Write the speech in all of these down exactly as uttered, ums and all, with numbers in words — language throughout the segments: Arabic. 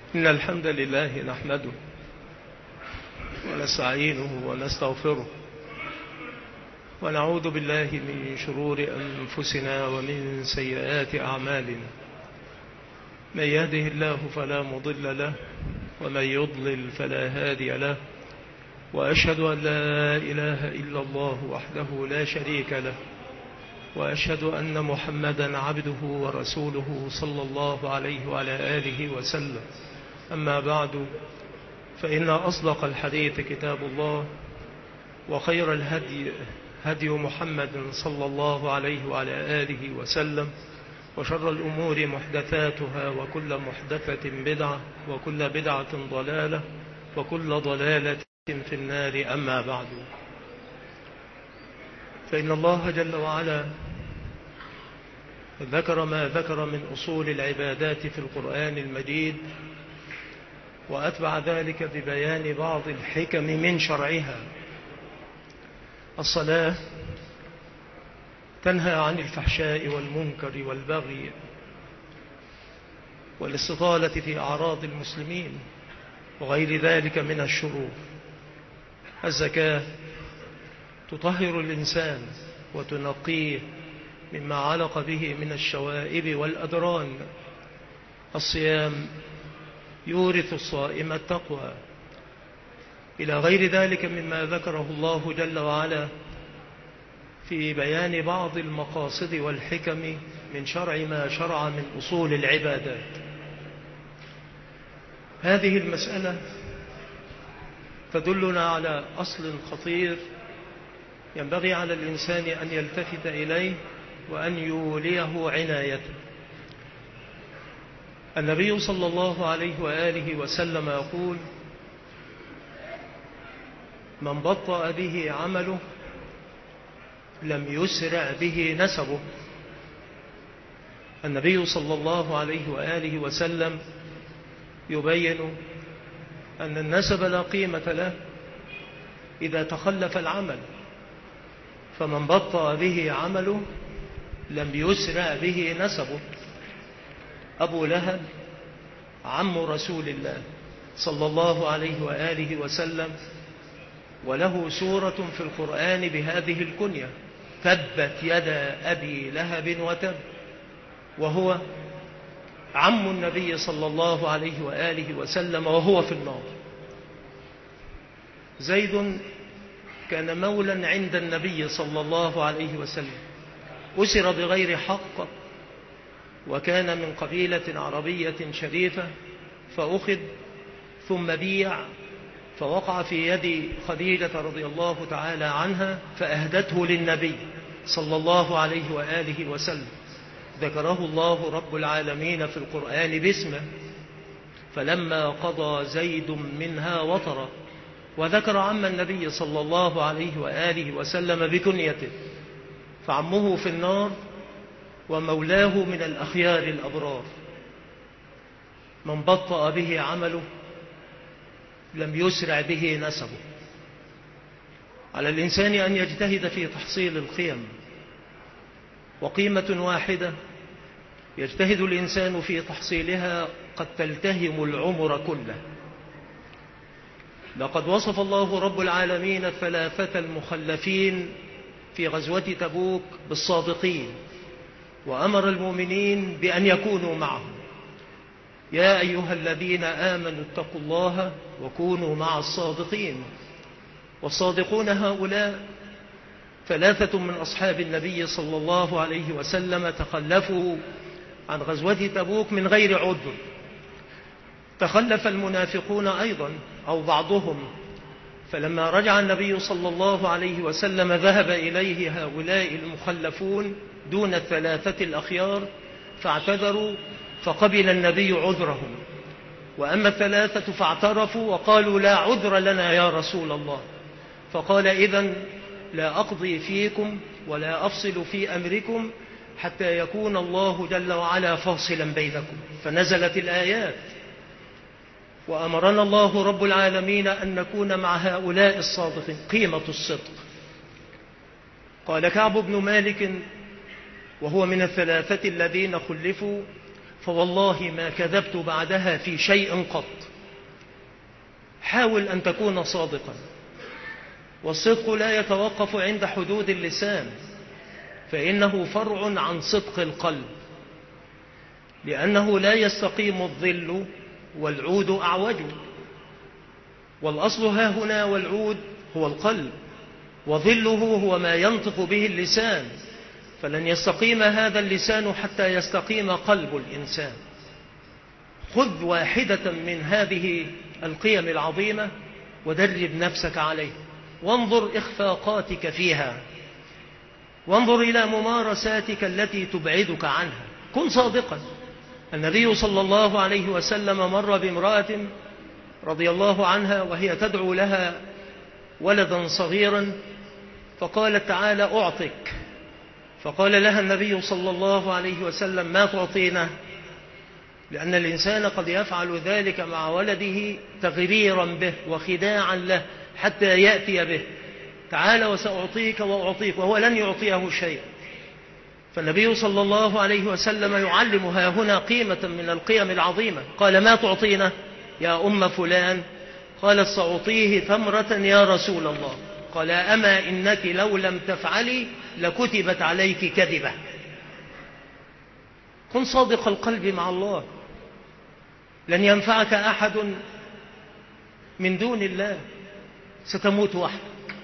إن الحمد لله نحمده ونستعينه ونستغفره ونعوذ بالله من شرور أنفسنا ومن سيئات أعمالنا. من يهده الله فلا مضل له ومن يضلل فلا هادي له، وأشهد أن لا إله إلا الله وحده لا شريك له، وأشهد أن محمدا عبده ورسوله صلى الله عليه وعلى آله وسلم. أما بعد، فإن أصدق الحديث كتاب الله، وخير الهدي هدي محمد صلى الله عليه وعلى آله وسلم، وشر الأمور محدثاتها، وكل محدثة بدعة، وكل بدعة ضلالة، وكل ضلالة في النار. أما بعد، فإن الله جل وعلا ذكر ما ذكر من أصول العبادات في القرآن المجيد، وأتبع ذلك ببيان بعض الحكم من شرعها. الصلاة تنهى عن الفحشاء والمنكر والبغي والاستطالة في أعراض المسلمين وغير ذلك من الشرور. الزكاة تطهر الإنسان وتنقيه مما علق به من الشوائب والأدران. الصيام يورث الصائم التقوى، إلى غير ذلك مما ذكره الله جل وعلا في بيان بعض المقاصد والحكم من شرع ما شرع من أصول العبادات. هذه المسألة تدلنا على أصل خطير ينبغي على الإنسان أن يلتفت إليه وأن يوليه عنايته. النبي صلى الله عليه وآله وسلم يقول: من بطأ به عمله لم يسرع به نسبه. النبي صلى الله عليه وآله وسلم يبين أن النسب لا قيمة له إذا تخلف العمل، فمن بطأ به عمله لم يسرع به نسبه. أبو لهب عم رسول الله صلى الله عليه وآله وسلم، وله سورة في القرآن بهذه الكنية: تبت يدا أبي لهب وتب، وهو عم النبي صلى الله عليه وآله وسلم وهو في النار. زيد كان مولا عند النبي صلى الله عليه وسلم، أسر بغير حق، وكان من قبيلة عربية شريفة، فأخذ ثم بيع، فوقع في يد خديجة رضي الله تعالى عنها، فأهدته للنبي صلى الله عليه وآله وسلم. ذكره الله رب العالمين في القرآن باسمه: فلما قضى زيد منها وطرا. وذكر عم النبي صلى الله عليه وآله وسلم بكنيته، فعمه في النار ومولاه من الأخيار الأبرار. من بطأ به عمله لم يسرع به نسبه. على الإنسان أن يجتهد في تحصيل القيم، وقيمة واحدة يجتهد الإنسان في تحصيلها قد تلتهم العمر كله. لقد وصف الله رب العالمين الثلاثة المخلفين في غزوة تبوك بالصادقين، وأمر المؤمنين بأن يكونوا معهم: يا أيها الذين آمنوا اتقوا الله وكونوا مع الصادقين. والصادقون هؤلاء ثلاثة من أصحاب النبي صلى الله عليه وسلم تخلفوا عن غزوة تبوك من غير عذر. تخلف المنافقون أيضا أو بعضهم، فلما رجع النبي صلى الله عليه وسلم ذهب إليه هؤلاء المخلفون دون الثلاثة الأخيار، فاعتذروا فقبل النبي عذرهم. وأما الثلاثة فاعترفوا وقالوا: لا عذر لنا يا رسول الله. فقال: إذن لا أقضي فيكم ولا أفصل في أمركم حتى يكون الله جل وعلا فاصلا بينكم. فنزلت الآيات، وأمرنا الله رب العالمين أن نكون مع هؤلاء الصادقين. قيمة الصدق. قال كعب بن مالك وهو من الثلاثة الذين خلفوا: فوالله ما كذبت بعدها في شيء قط. حاول أن تكون صادقا، والصدق لا يتوقف عند حدود اللسان، فإنه فرع عن صدق القلب، لأنه لا يستقيم الظل والعود أعوج، والأصل ها هنا والعود هو القلب، وظله هو ما ينطق به اللسان، فلن يستقيم هذا اللسان حتى يستقيم قلب الإنسان. خذ واحدة من هذه القيم العظيمة ودرب نفسك عليه، وانظر إخفاقاتك فيها، وانظر إلى ممارساتك التي تبعدك عنها. كن صادقا. النبي صلى الله عليه وسلم مر بامرأة رضي الله عنها وهي تدعو لها ولدا صغيرا، فقالت تعالى أعطك، فقال لها النبي صلى الله عليه وسلم ما تعطينا؟ لأن الإنسان قد يفعل ذلك مع ولده تغريرا به وخداعا له حتى يأتي به، تعالى وسأعطيك وأعطيك، وهو لن يعطيه شيء. فالنبي صلى الله عليه وسلم يعلمها هنا قيمة من القيم العظيمة. قال ما تعطينا يا أم فلان؟ قالت سأعطيه تمرة يا رسول الله. قال أما إنك لو لم تفعلي لكتبت عليك كذبة. كن صادق القلب مع الله. لن ينفعك أحد من دون الله. ستموت وحدك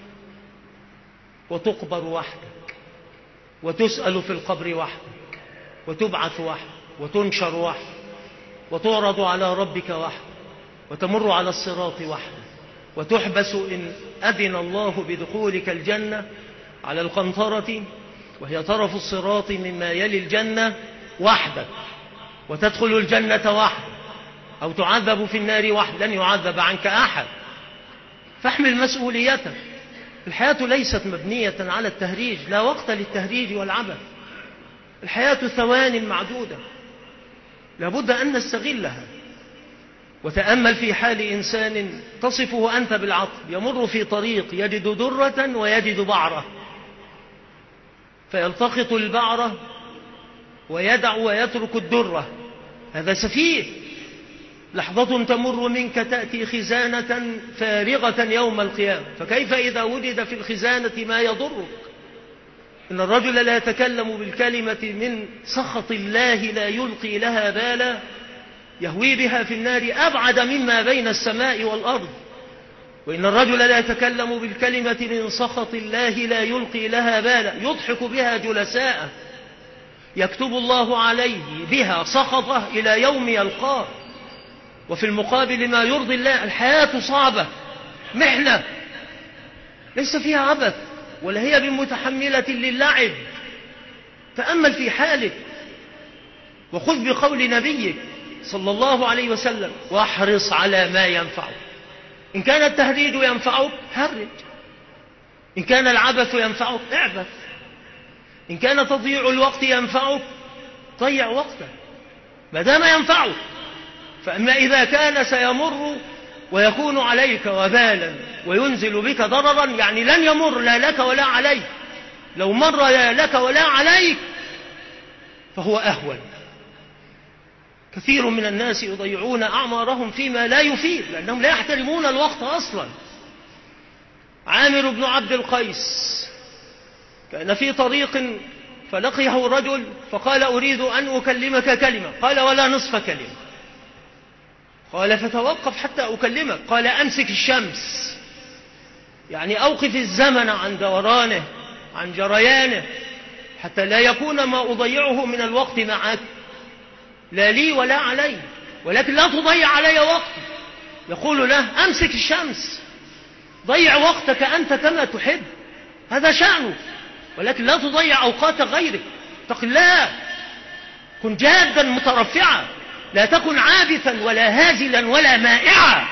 وتقبر وحدك وتسأل في القبر وحدك وتبعث وحدك وتنشر وحدك وتعرض على ربك وحدك وتمر على الصراط وحدك وتحبس إن أذن الله بدخولك الجنة على القنطرة وهي طرف الصراط مما يلي الجنة وحدك، وتدخل الجنة وحدك، أو تعذب في النار وحدك، لن يعذب عنك أحد. فاحمل مسؤوليتك. الحياة ليست مبنية على التهريج، لا وقت للتهريج والعبث. الحياة ثوان معدودة لابد أن نستغلها. وتأمل في حال إنسان تصفه أنت بالعطف، يمر في طريق يجد درة ويجد بعرة، فيلتقط البعرة ويدع ويترك الدرة. هذا سفيه. لحظة تمر منك تأتي خزانة فارغة يوم القيامة، فكيف إذا وجد في الخزانة ما يضرك؟ إن الرجل لا يتكلم بالكلمة من سخط الله لا يلقي لها بالا، يهوي بها في النار أبعد مما بين السماء والأرض. وإن الرجل لا يتكلم بالكلمة من سخط الله لا يلقي لها بالا، يضحك بها جلساء، يكتب الله عليه بها سخطه إلى يوم يلقاه. وفي المقابل ما يرضي الله. الحياة صعبة، محنة ليس فيها عبث، ولا هي بمتحملة للعب. تأمل في حالك، وخذ بقول نبيك صلى الله عليه وسلم واحرص على ما ينفعك. إن كان التهديد ينفعك هرج، إن كان العبث ينفعك اعبث، إن كان تضييع الوقت ينفعك ضيع وقتك ما دام ينفعك. فأما إذا كان سيمر ويكون عليك وبالا وينزل بك ضررا، يعني لن يمر لا لك ولا عليك، لو مر لا لك ولا عليك فهو أهون. كثير من الناس يضيعون أعمارهم فيما لا يفيد، لأنهم لا يحترمون الوقت أصلا. عامر بن عبد القيس كان في طريق فلقيه رجل فقال أريد أن أكلمك كلمة، قال ولا نصف كلمة. قال فتوقف حتى أكلمك. قال أمسك الشمس، يعني أوقف الزمن عن دورانه عن جريانه، حتى لا يكون ما أضيعه من الوقت معك لا لي ولا علي، ولكن لا تضيع علي وقتي. يقول له أمسك الشمس، ضيع وقتك أنت كما تحب، هذا شأنه، ولكن لا تضيع أوقات غيرك. اتق الله، كن جادا مترفعا، لا تكن عابثا ولا هازلا ولا مائعا.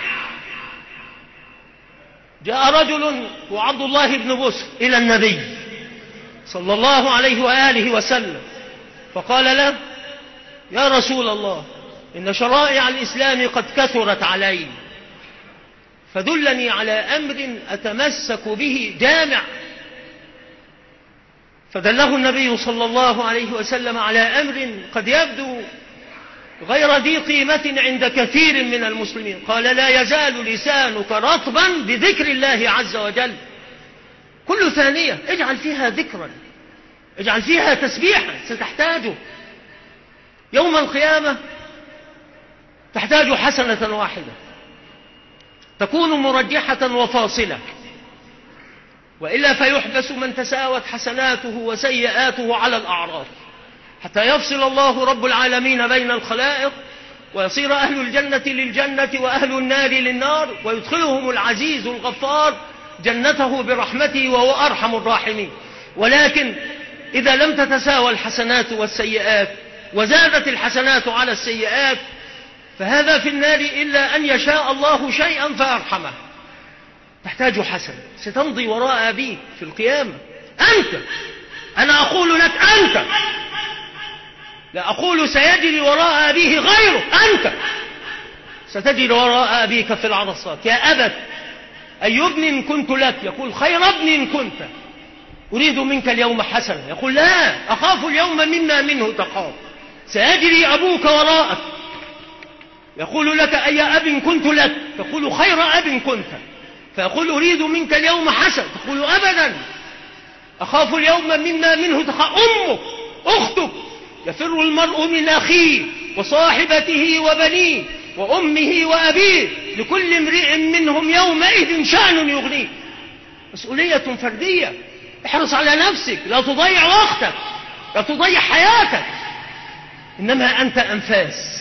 جاء رجل وعبد الله بن بسر إلى النبي صلى الله عليه وآله وسلم فقال له يا رسول الله إن شرائع الإسلام قد كثرت علي، فدلني على أمر أتمسك به جامع. فدله النبي صلى الله عليه وسلم على أمر قد يبدو غير ذي قيمة عند كثير من المسلمين. قال لا يزال لسانك رطبا بذكر الله عز وجل. كل ثانية اجعل فيها ذكرا، اجعل فيها تسبيحا ستحتاجه يوم القيامة. تحتاج حسنة واحدة تكون مرجحة وفاصلة، وإلا فيحبس من تساوت حسناته وسيئاته على الأعراف، حتى يفصل الله رب العالمين بين الخلائق، ويصير أهل الجنة للجنة وأهل النار للنار، ويدخلهم العزيز الغفار جنته برحمته وهو أرحم الراحمين. ولكن إذا لم تتساوى الحسنات والسيئات وزادت الحسنات على السيئات فهذا في النار إلا أن يشاء الله شيئا فأرحمه. تحتاج حسن ستمضي وراء أبيك في القيامة. أنت، أنا أقول لك أنت، لا أقول سيجري وراء أبيه غيره، أنت ستجري وراء أبيك في العرصات. يا أبت أي ابن كنت لك، يقول خير ابن كنت، أريد منك اليوم حسنة. يقول لا، أخاف اليوم مما منه تخاف. سيجري أبوك وراءك، يقول لك أي أب كنت لك، تقول خير أب كنت، فيقول أريد منك اليوم حسن، تقول أبدا أخاف اليوم مما منه تخاف. أمك، أختك، يفر المرء من أخيه وصاحبته وبنيه وأمه وأبيه، لكل امرئ منهم يومئذ شأن يغنيه. مسؤولية فردية. احرص على نفسك، لا تضيع وقتك، لا تضيع حياتك، إنما أنت أنفاس،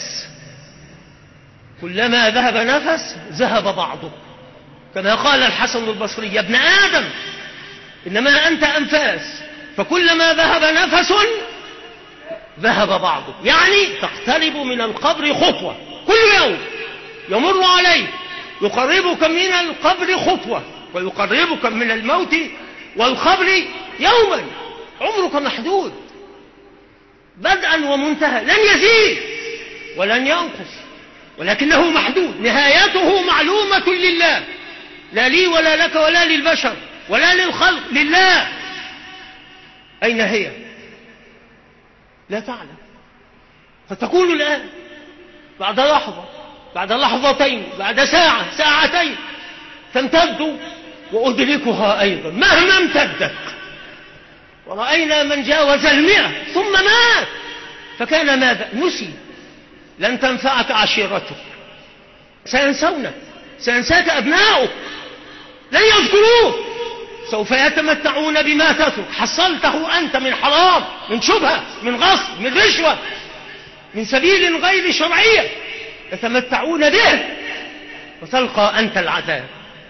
كلما ذهب نفس ذهب بعضه، كما قال الحسن البصري يا ابن آدم إنما أنت أنفاس، فكلما ذهب نفس ذهب بعضه. يعني تقترب من القبر خطوة، كل يوم يمر عليك يقربك من القبر خطوة، ويقربك من الموت والقبر يوما. عمرك محدود بدءا ومنتهى، لن يزيد ولن ينقص، ولكنه محدود، نهايته معلومة لله، لا لي ولا لك ولا للبشر ولا للخلق، لله. أين هي؟ لا تعلم. فتقول الآن بعد لحظة، بعد لحظتين، بعد ساعة، ساعتين، تمتد وأدركها أيضا مهما امتدت. ورأينا من جاوز المئة ثم مات، فكان ماذا؟ نسي. لن تنفعك عشيرتك، سينسونك، سينساك أبناؤك، لن يذكروك، سوف يتمتعون بما تترك حصلته أنت من حرام، من شبهة، من غصب، من رشوة، من سبيل غير شرعية، يتمتعون به وتلقى أنت العذاب.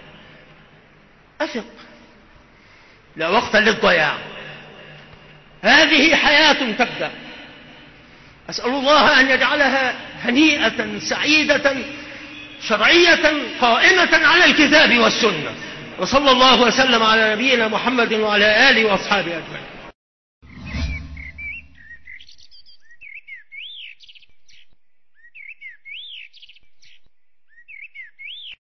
أثق، لا وقت للضياع، هذه حياة تبدأ. أسأل الله أن يجعلها هنيئة سعيدة شرعية قائمة على الكتاب والسنة. وصلى الله وسلم على نبينا محمد وعلى آله وأصحابه أجمعين.